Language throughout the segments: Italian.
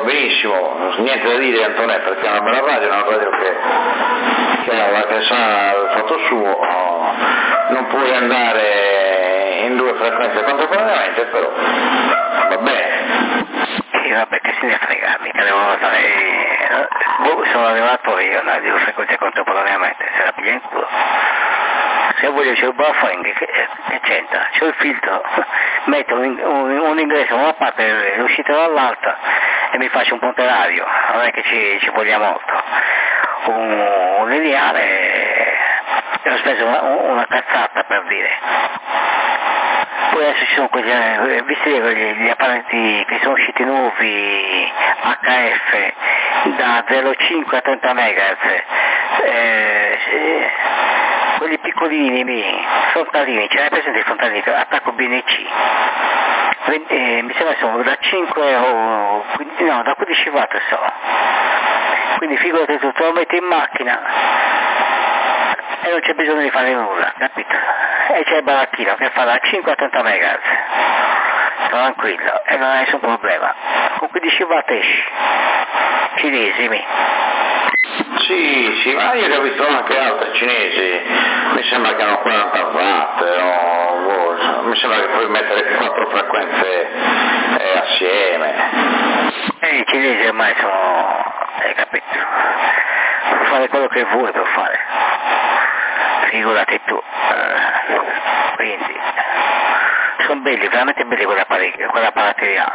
benissimo, niente da dire Antonè, perché è una bella radio, una radio che sa il fatto suo, non puoi andare in due frequenze contemporaneamente, però va bene. Sì, vabbè, che se ne frega, mica devo fare... sono arrivato io, no, devo frequenze contemporaneamente, se la piglia in culo. Se voglio c'è il buffering, che c'entra? C'ho il filtro, metto un ingresso da una parte e l'uscita dall'altra e mi faccio un ponte radio, non è che ci voglia molto. Un lineare, ho speso una cazzata per dire. Poi adesso ci sono quegli, visti gli apparati che sono usciti nuovi HF da 0,5 a 30 MHz, quelli piccolini, frontalini, ce l'hai presente i frontalini, attacco BNC, mi sembra sono da 5 o no, da 15 watt solo, quindi figurati tu, te lo metti in macchina e non c'è bisogno di fare nulla, capito? E c'è il baracchino che fa da 5 a 30 MHz, tranquillo, e non hai nessun problema, con 15 watt esci, cinesi. Sì, ma io ne ho visto anche altri cinesi, mi sembra che hanno 40 watt, mi sembra che puoi mettere 4 frequenze assieme. E i cinesi ormai sono, hai capito, puoi fare quello che vuoi per fare, figurati tu, quindi sono belli, veramente belli quell'apparati là,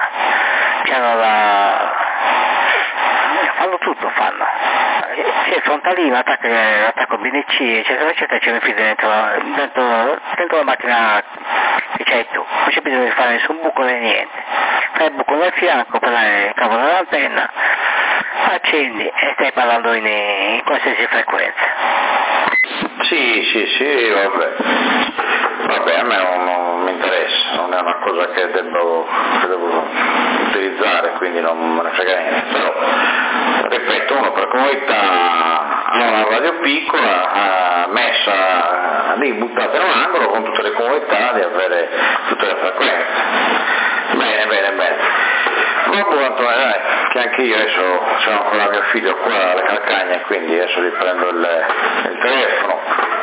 fanno tutto, c'è il frontalino, attacco BNC, eccetera eccetera, c'è un filo dentro la macchina che c'hai tu, non c'è bisogno di fare nessun buco né niente, fai il buco nel fianco per il cavo dell'antenna, accendi e stai parlando in qualsiasi frequenza. Sì, vabbè, a me non mi interessa, non è una cosa che devo utilizzare, quindi non me ne frega niente, però ripeto, uno per comodità ha una radio piccola messa lì, buttata in un angolo con tutte le comodità di avere tutte le frequenze. Bene. Vabbè Antonio, dai, che anche io adesso sono ancora mio figlio qua alle calcagna, quindi adesso gli prendo il telefono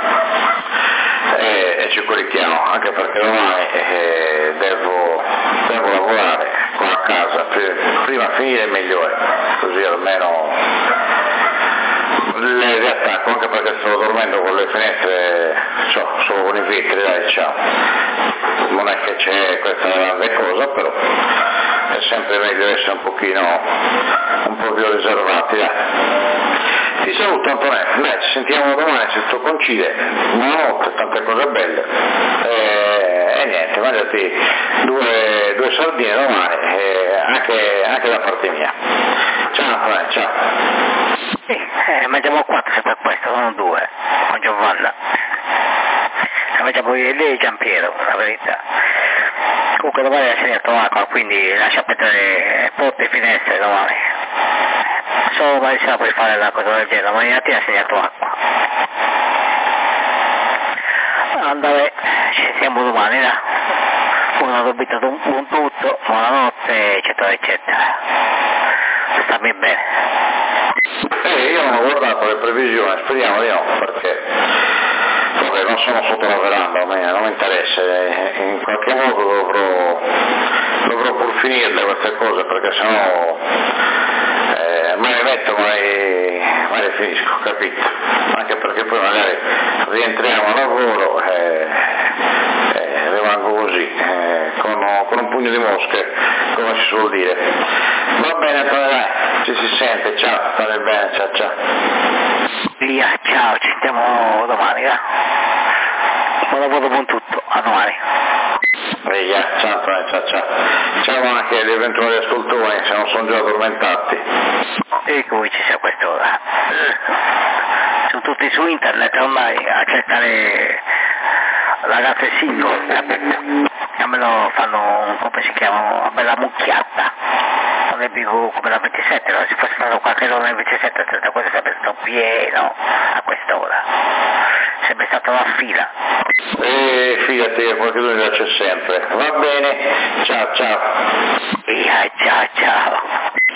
e ci corichiamo, anche perché domani devo lavorare qua a casa, prima finire è migliore, così almeno le riattacco, anche perché stavo dormendo con le finestre, solo con i vetri, dai, ciao. Non è che c'è questa grande cosa, però è sempre meglio essere un po' più riservati, dai. Ti saluto Antonello, dai, ci sentiamo domani se tutto coincide, buonanotte, tante cose belle, e niente, mangiati due sardine domani, anche da parte mia. Ciao Antonello, ciao. Mangiamo 4 se per questo, non 2, con Giovanna. Mangiamo io e lei Giampiero, la verità. Comunque domani è segnato acqua, quindi lascia perdere porte e finestre domani. Solo domani sera puoi fare la cosa del genere, domani mattina ha segnato acqua. Andare, ci siamo domani, là. Una dobita un tutto, buonanotte, eccetera, eccetera. Stammi bene. Io non ho guardato le previsioni, speriamo di no, perché non sono sotto la veranda, non mi interessa, in qualche modo dovrò pur finirle queste cose, perché sennò mai le metto, mai le finisco, capito? Anche perché poi magari rientriamo a lavoro e rimango così, con un pugno di mosche, come si suol dire. Va bene, dai, ci si sente, ciao, state bene, ciao. Via, ciao, ci sentiamo domani, buon lavoro, buon tutto, a domani. Via, ciao. Ciao anche agli eventuali ascoltatori, se non sono già addormentati. E come ci sia a quest'ora? Sono tutti su internet ormai a cercare ragazze single, almeno fanno, come si chiama, una bella mucchiata, non è più come la 27, no? Se fosse stato qualche giorno nel 27, questo sarebbe stato pieno a quest'ora, sarebbe stata una fila. Fidati che qualcuno c'è sempre, va bene, ciao. Ciao.